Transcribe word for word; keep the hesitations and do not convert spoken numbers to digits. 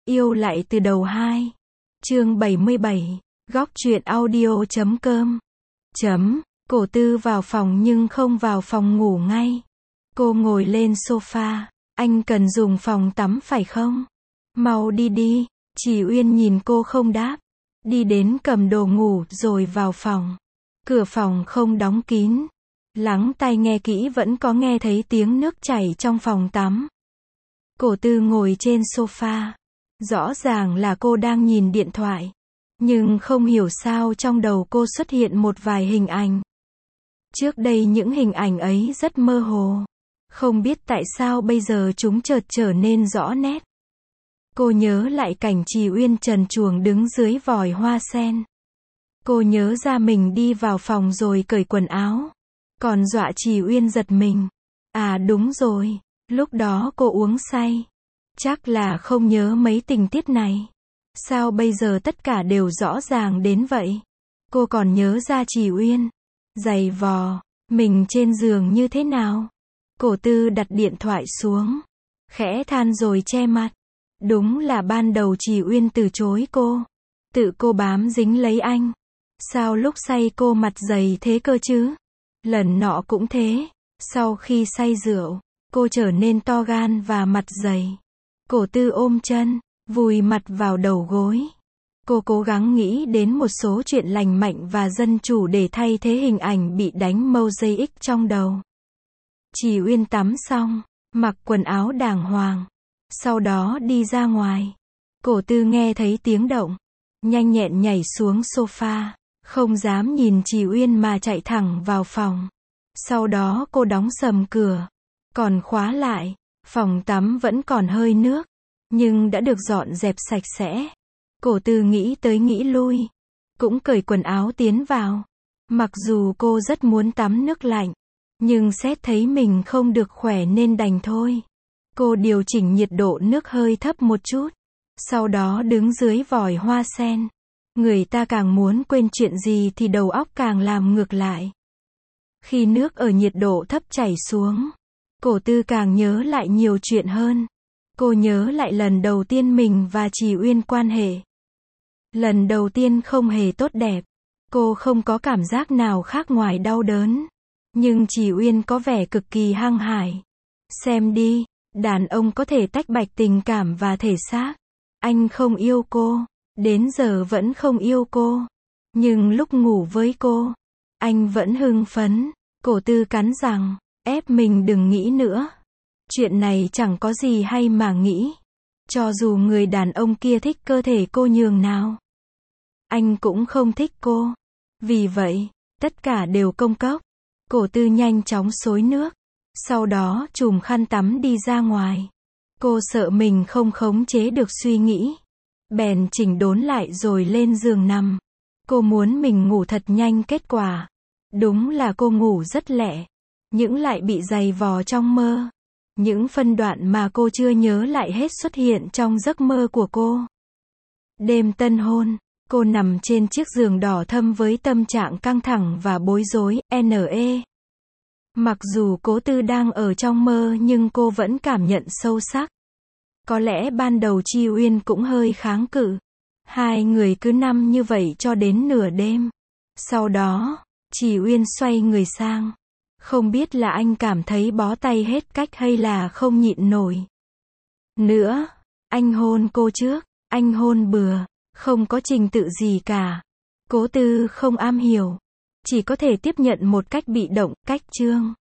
Yêu lại từ đầu hai. Chương bảy mươi bảy. Góc truyện audio chấm com. Chấm. Cổ Tư vào phòng nhưng không vào phòng ngủ ngay. Cô ngồi lên sofa. Anh cần dùng phòng tắm phải không? Mau đi đi. Chỉ Uyên nhìn cô không đáp. Đi đến cầm đồ ngủ rồi vào phòng. Cửa phòng không đóng kín. Lắng tai nghe kỹ vẫn có nghe thấy tiếng nước chảy trong phòng tắm. Cổ Tư ngồi trên sofa. Rõ ràng là cô đang nhìn điện thoại. Nhưng không hiểu sao trong đầu cô xuất hiện một vài hình ảnh. Trước đây những hình ảnh ấy rất mơ hồ. Không biết tại sao bây giờ chúng chợt trở nên rõ nét. Cô nhớ lại cảnh Trì Uyên trần truồng đứng dưới vòi hoa sen. Cô nhớ ra mình đi vào phòng rồi cởi quần áo. Còn dọa Trì Uyên giật mình. À đúng rồi, lúc đó cô uống say. Chắc là không nhớ mấy tình tiết này. Sao bây giờ tất cả đều rõ ràng đến vậy? Cô còn nhớ ra Trì Uyên giày vò mình trên giường như thế nào? Cổ Tư đặt điện thoại xuống, khẽ than rồi che mặt. Đúng là ban đầu Trì Uyên từ chối cô. Tự cô bám dính lấy anh. Sao lúc say cô mặt dày thế cơ chứ? Lần nọ cũng thế. Sau khi say rượu, cô trở nên to gan và mặt dày. Cổ Tư ôm chân, vùi mặt vào đầu gối. Cô cố gắng nghĩ đến một số chuyện lành mạnh và dân chủ để thay thế hình ảnh bị đánh mosaic trong đầu. Trì Uyên tắm xong, mặc quần áo đàng hoàng. Sau đó đi ra ngoài. Cổ Tư nghe thấy tiếng động. Nhanh nhẹn nhảy xuống sofa. Không dám nhìn Trì Uyên mà chạy thẳng vào phòng. Sau đó cô đóng sầm cửa. Còn khóa lại. Phòng tắm vẫn còn hơi nước. Nhưng đã được dọn dẹp sạch sẽ. Cổ Tư nghĩ tới nghĩ lui. Cũng cởi quần áo tiến vào. Mặc dù cô rất muốn tắm nước lạnh. Nhưng xét thấy mình không được khỏe nên đành thôi. Cô điều chỉnh nhiệt độ nước hơi thấp một chút. Sau đó đứng dưới vòi hoa sen. Người ta càng muốn quên chuyện gì thì đầu óc càng làm ngược lại. Khi nước ở nhiệt độ thấp chảy xuống, Cổ Tư càng nhớ lại nhiều chuyện hơn. Cô nhớ lại lần đầu tiên mình và Trì Uyên quan hệ. Lần đầu tiên không hề tốt đẹp. Cô không có cảm giác nào khác ngoài đau đớn. Nhưng Trì Uyên có vẻ cực kỳ hăng hải. Xem đi, đàn ông có thể tách bạch tình cảm và thể xác. Anh không yêu cô. Đến giờ vẫn không yêu cô. Nhưng lúc ngủ với cô, anh vẫn hưng phấn. Cổ Tư cắn răng, ép mình đừng nghĩ nữa. Chuyện này chẳng có gì hay mà nghĩ. Cho dù người đàn ông kia thích cơ thể cô nhường nào, anh cũng không thích cô. Vì vậy, tất cả đều công cốc. Cổ Tư nhanh chóng xối nước. Sau đó chùm khăn tắm đi ra ngoài. Cô sợ mình không khống chế được suy nghĩ. Bèn chỉnh đốn lại rồi lên giường nằm. Cô muốn mình ngủ thật nhanh, kết quả đúng là cô ngủ rất lẹ. Những lại bị giày vò trong mơ. Những phân đoạn mà cô chưa nhớ lại hết xuất hiện trong giấc mơ của cô. Đêm tân hôn, cô nằm trên chiếc giường đỏ thâm với tâm trạng căng thẳng và bối rối, ne. Mặc dù Cố Tư đang ở trong mơ nhưng cô vẫn cảm nhận sâu sắc. Có lẽ ban đầu Trì Uyên cũng hơi kháng cự. Hai người cứ nằm như vậy cho đến nửa đêm. Sau đó, Trì Uyên xoay người sang. Không biết là anh cảm thấy bó tay hết cách hay là không nhịn nổi nữa. Anh hôn cô trước. Anh hôn bừa. Không có trình tự gì cả. Cố Tư không am hiểu. Chỉ có thể tiếp nhận một cách bị động, cách chương.